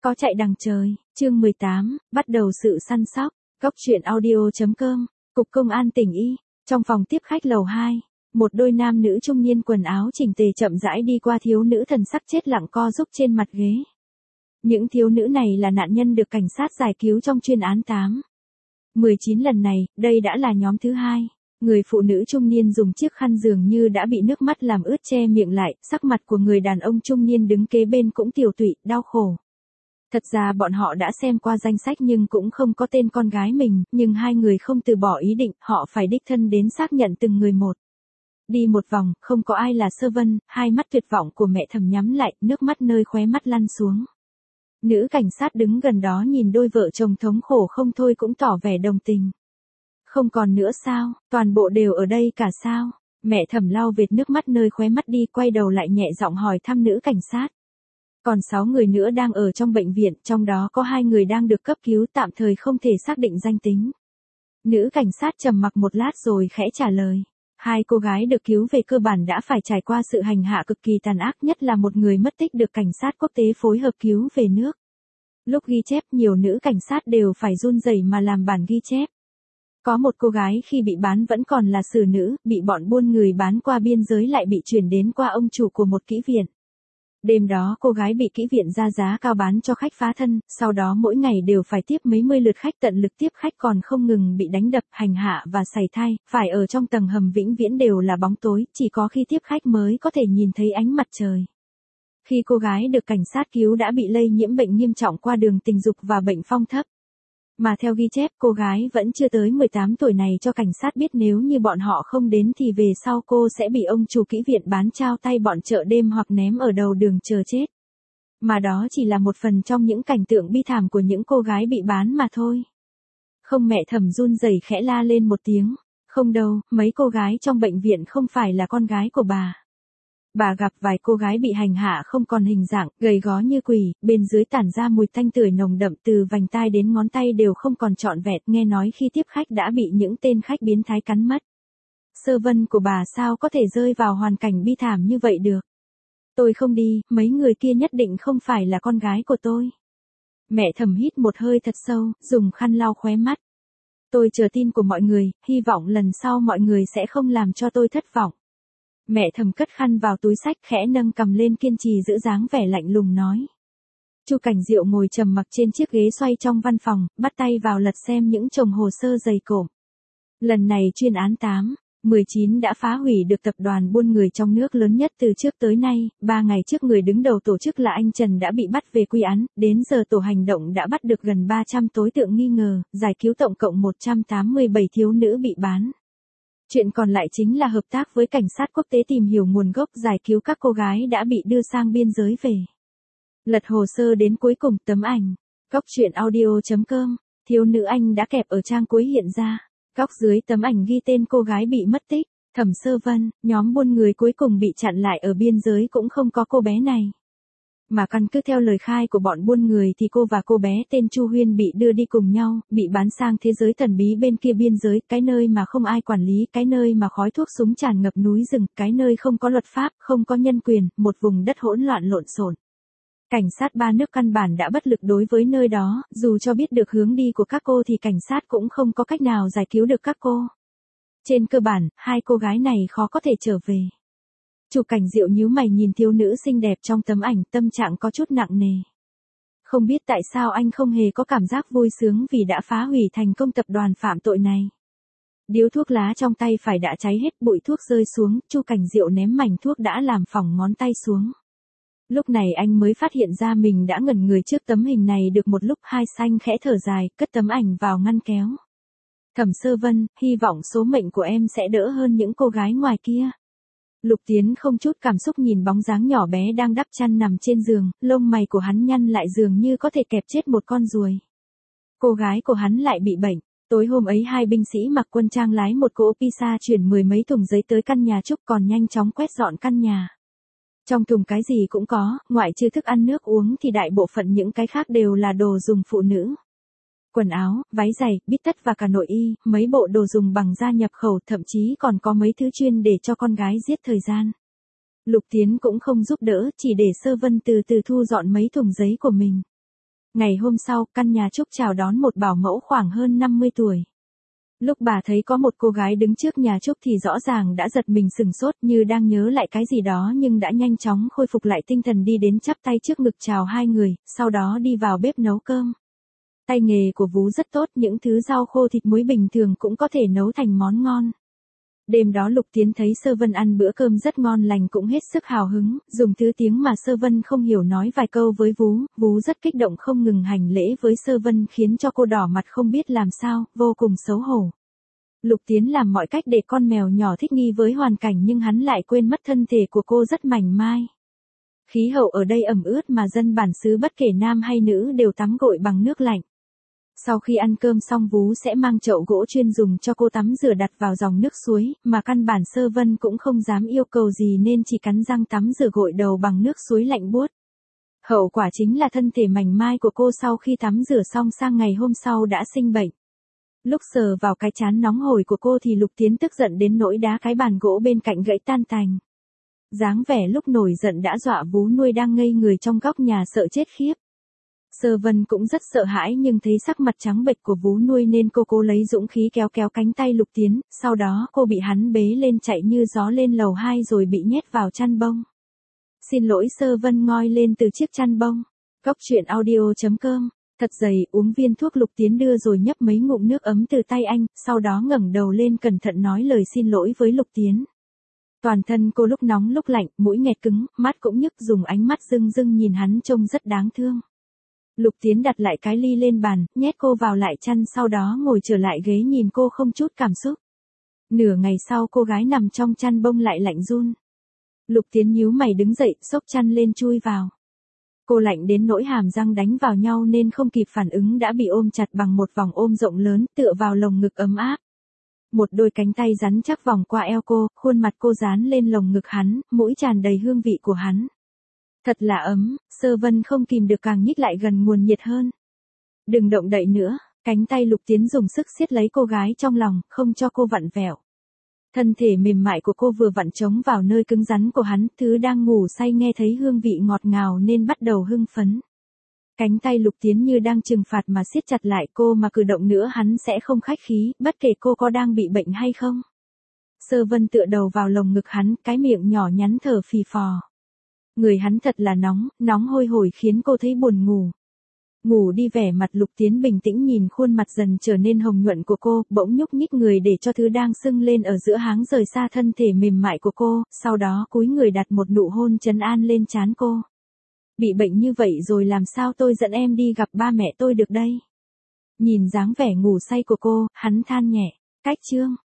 Có chạy đằng trời, chương 18, bắt đầu sự săn sóc, Cóc truyện audio.com, Cục Công an tỉnh Y, trong phòng tiếp khách lầu 2, một đôi nam nữ trung niên quần áo chỉnh tề chậm rãi đi qua thiếu nữ thần sắc chết lặng co rúc trên mặt ghế. Những thiếu nữ này là nạn nhân được cảnh sát giải cứu trong chuyên án 8/19 lần này, đây đã là nhóm thứ 2. Người phụ nữ trung niên dùng chiếc khăn dường như đã bị nước mắt làm ướt che miệng lại, sắc mặt của người đàn ông trung niên đứng kế bên cũng tiều tụy, đau khổ. Thật ra bọn họ đã xem qua danh sách nhưng cũng không có tên con gái mình, nhưng hai người không từ bỏ ý định, họ phải đích thân đến xác nhận từng người một. Đi một vòng, không có ai là Sơ Vân, hai mắt tuyệt vọng của mẹ thầm nhắm lại, nước mắt nơi khóe mắt lăn xuống. Nữ cảnh sát đứng gần đó nhìn đôi vợ chồng thống khổ không thôi cũng tỏ vẻ đồng tình. Không còn nữa sao, toàn bộ đều ở đây cả sao? Mẹ thầm lau vệt nước mắt nơi khóe mắt đi, quay đầu lại nhẹ giọng hỏi thăm nữ cảnh sát. Còn 6 người nữa đang ở trong bệnh viện, trong đó có 2 người đang được cấp cứu, tạm thời không thể xác định danh tính. Nữ cảnh sát trầm mặc một lát rồi khẽ trả lời. 2 cô gái được cứu về cơ bản đã phải trải qua sự hành hạ cực kỳ tàn ác, nhất là một người mất tích được cảnh sát quốc tế phối hợp cứu về nước. Lúc ghi chép, nhiều nữ cảnh sát đều phải run rẩy mà làm bản ghi chép. Có một cô gái khi bị bán vẫn còn là xử nữ, bị bọn buôn người bán qua biên giới lại bị chuyển đến qua ông chủ của một kỹ viện. Đêm đó cô gái bị kỹ viện ra giá cao bán cho khách phá thân, sau đó mỗi ngày đều phải tiếp mấy mươi lượt khách, tận lực tiếp khách còn không ngừng bị đánh đập, hành hạ và sảy thai, phải ở trong tầng hầm vĩnh viễn đều là bóng tối, chỉ có khi tiếp khách mới có thể nhìn thấy ánh mặt trời. Khi cô gái được cảnh sát cứu đã bị lây nhiễm bệnh nghiêm trọng qua đường tình dục và bệnh phong thấp. Mà theo ghi chép, cô gái vẫn chưa tới 18 tuổi này cho cảnh sát biết nếu như bọn họ không đến thì về sau cô sẽ bị ông chủ kỹ viện bán trao tay bọn chợ đêm hoặc ném ở đầu đường chờ chết. Mà đó chỉ là một phần trong những cảnh tượng bi thảm của những cô gái bị bán mà thôi. Không, mẹ thầm run rẩy khẽ la lên một tiếng. Không đâu, mấy cô gái trong bệnh viện không phải là con gái của bà. Bà gặp vài cô gái bị hành hạ không còn hình dạng, gầy gó như quỷ, bên dưới tản ra mùi tanh tưởi nồng đậm, từ vành tai đến ngón tay đều không còn trọn vẹn, nghe nói khi tiếp khách đã bị những tên khách biến thái cắn mất. Sơ Vân của bà sao có thể rơi vào hoàn cảnh bi thảm như vậy được? Tôi không đi, mấy người kia nhất định không phải là con gái của tôi. Mẹ thầm hít một hơi thật sâu, dùng khăn lau khóe mắt. Tôi chờ tin của mọi người, hy vọng lần sau mọi người sẽ không làm cho tôi thất vọng. Mẹ thầm cất khăn vào túi xách, khẽ nâng cằm lên, kiên trì giữ dáng vẻ lạnh lùng nói. Chu Cảnh Diệu ngồi trầm mặc trên chiếc ghế xoay trong văn phòng, bắt tay vào lật xem những chồng hồ sơ dày cộm. Lần này chuyên án 8/19 đã phá hủy được tập đoàn buôn người trong nước lớn nhất từ trước tới nay. 3 ngày trước người đứng đầu tổ chức là anh Trần đã bị bắt về quy án, đến giờ tổ hành động đã bắt được gần 300 đối tượng nghi ngờ, giải cứu tổng cộng 187 thiếu nữ bị bán. Chuyện còn lại chính là hợp tác với cảnh sát quốc tế tìm hiểu nguồn gốc, giải cứu các cô gái đã bị đưa sang biên giới về. Lật hồ sơ đến cuối cùng, tấm ảnh. Cóc truyện audio.com, thiếu nữ Anh đã kẹp ở trang cuối hiện ra. Góc dưới tấm ảnh ghi tên cô gái bị mất tích, Thẩm Sơ Vân. Nhóm buôn người cuối cùng bị chặn lại ở biên giới cũng không có cô bé này. Mà căn cứ theo lời khai của bọn buôn người thì cô và cô bé tên Chu Huyên bị đưa đi cùng nhau, bị bán sang thế giới thần bí bên kia biên giới, cái nơi mà không ai quản lý, cái nơi mà khói thuốc súng tràn ngập núi rừng, cái nơi không có luật pháp, không có nhân quyền, một vùng đất hỗn loạn lộn xộn. Cảnh sát 3 nước căn bản đã bất lực đối với nơi đó, dù cho biết được hướng đi của các cô thì cảnh sát cũng không có cách nào giải cứu được các cô. Trên cơ bản, 2 cô gái này khó có thể trở về. Chu Cảnh Diệu nhíu mày nhìn thiếu nữ xinh đẹp trong tấm ảnh, tâm trạng có chút nặng nề. Không biết tại sao anh không hề có cảm giác vui sướng vì đã phá hủy thành công tập đoàn phạm tội này. Điếu thuốc lá trong tay phải đã cháy hết, bụi thuốc rơi xuống, Chu Cảnh Diệu ném mảnh thuốc đã làm phỏng ngón tay xuống. Lúc này anh mới phát hiện ra mình đã ngẩn người trước tấm hình này được một lúc. Hai xanh khẽ thở dài, cất tấm ảnh vào ngăn kéo. Thẩm Sơ Vân, hy vọng số mệnh của em sẽ đỡ hơn những cô gái ngoài kia. Lục Tiến không chút cảm xúc nhìn bóng dáng nhỏ bé đang đắp chăn nằm trên giường, lông mày của hắn nhăn lại dường như có thể kẹp chết một con ruồi. Cô gái của hắn lại bị bệnh. Tối hôm ấy 2 binh sĩ mặc quân trang lái một cỗ pizza chuyển 10 mấy thùng giấy tới căn nhà Trúc, còn nhanh chóng quét dọn căn nhà. Trong thùng cái gì cũng có, ngoại trừ thức ăn nước uống thì đại bộ phận những cái khác đều là đồ dùng phụ nữ. Quần áo, váy giày, bít tất và cả nội y, mấy bộ đồ dùng bằng da nhập khẩu, thậm chí còn có mấy thứ chuyên để cho con gái giết thời gian. Lục Tiến cũng không giúp đỡ, chỉ để Sơ Vân từ từ thu dọn mấy thùng giấy của mình. Ngày hôm sau, căn nhà Trúc chào đón một bảo mẫu khoảng hơn 50 tuổi. Lúc bà thấy có một cô gái đứng trước nhà Trúc thì rõ ràng đã giật mình sửng sốt như đang nhớ lại cái gì đó nhưng đã nhanh chóng khôi phục lại tinh thần đi đến chắp tay trước ngực chào hai người, sau đó đi vào bếp nấu cơm. Tay nghề của Vú rất tốt, những thứ rau khô thịt muối bình thường cũng có thể nấu thành món ngon. Đêm đó Lục Tiến thấy Sơ Vân ăn bữa cơm rất ngon lành cũng hết sức hào hứng, dùng thứ tiếng mà Sơ Vân không hiểu nói vài câu với Vú, Vú rất kích động không ngừng hành lễ với Sơ Vân khiến cho cô đỏ mặt không biết làm sao, vô cùng xấu hổ. Lục Tiến làm mọi cách để con mèo nhỏ thích nghi với hoàn cảnh nhưng hắn lại quên mất thân thể của cô rất mảnh mai. Khí hậu ở đây ẩm ướt mà dân bản xứ bất kể nam hay nữ đều tắm gội bằng nước lạnh. Sau khi ăn cơm xong Vú sẽ mang chậu gỗ chuyên dùng cho cô tắm rửa đặt vào dòng nước suối, mà căn bản Sơ Vân cũng không dám yêu cầu gì nên chỉ cắn răng tắm rửa gội đầu bằng nước suối lạnh buốt. Hậu quả chính là thân thể mảnh mai của cô sau khi tắm rửa xong sang ngày hôm sau đã sinh bệnh. Lúc sờ vào cái trán nóng hổi của cô thì Lục Tiến tức giận đến nỗi đá cái bàn gỗ bên cạnh gãy tan tành. Dáng vẻ lúc nổi giận đã dọa Vú nuôi đang ngây người trong góc nhà sợ chết khiếp. Sơ Vân cũng rất sợ hãi nhưng thấy sắc mặt trắng bệch của Vú nuôi nên cô cố lấy dũng khí kéo cánh tay Lục Tiến, sau đó cô bị hắn bế lên chạy như gió lên lầu 2 rồi bị nhét vào chăn bông. Xin lỗi Sơ Vân ngoi lên từ chiếc chăn bông. Góc truyện audio.com. Thật dày, uống viên thuốc Lục Tiến đưa rồi nhấp mấy ngụm nước ấm từ tay anh, sau đó ngẩng đầu lên cẩn thận nói lời xin lỗi với Lục Tiến. Toàn thân cô lúc nóng lúc lạnh, mũi nghẹt cứng, mắt cũng nhức dùng ánh mắt rưng rưng nhìn hắn trông rất đáng thương. Lục Tiến đặt lại cái ly lên bàn, nhét cô vào lại chăn sau đó ngồi trở lại ghế nhìn cô không chút cảm xúc. Nửa ngày sau cô gái nằm trong chăn bông lại lạnh run. Lục Tiến nhíu mày đứng dậy, xốc chăn lên chui vào. Cô lạnh đến nỗi hàm răng đánh vào nhau nên không kịp phản ứng đã bị ôm chặt bằng một vòng ôm rộng lớn tựa vào lồng ngực ấm áp. Một đôi cánh tay rắn chắc vòng qua eo cô, khuôn mặt cô dán lên lồng ngực hắn, mũi tràn đầy hương vị của hắn. Thật là ấm, Sơ Vân không kìm được càng nhích lại gần nguồn nhiệt hơn. Đừng động đậy nữa, cánh tay Lục Tiến dùng sức siết lấy cô gái trong lòng, không cho cô vặn vẹo. Thân thể mềm mại của cô vừa vặn chống vào nơi cứng rắn của hắn, thứ đang ngủ say nghe thấy hương vị ngọt ngào nên bắt đầu hưng phấn. Cánh tay Lục Tiến như đang trừng phạt mà siết chặt lại cô mà cử động nữa hắn sẽ không khách khí, bất kể cô có đang bị bệnh hay không. Sơ Vân tựa đầu vào lồng ngực hắn, cái miệng nhỏ nhắn thở phì phò. Người hắn thật là nóng hôi hổi khiến cô thấy buồn ngủ. Ngủ đi vẻ mặt Lục Tiến bình tĩnh nhìn khuôn mặt dần trở nên hồng nhuận của cô, bỗng nhúc nhích người để cho thứ đang sưng lên ở giữa háng rời xa thân thể mềm mại của cô, sau đó cúi người đặt một nụ hôn trấn an lên trán cô. Bị bệnh như vậy rồi làm sao tôi dẫn em đi gặp ba mẹ tôi được đây? Nhìn dáng vẻ ngủ say của cô, hắn than nhẹ. Cách chương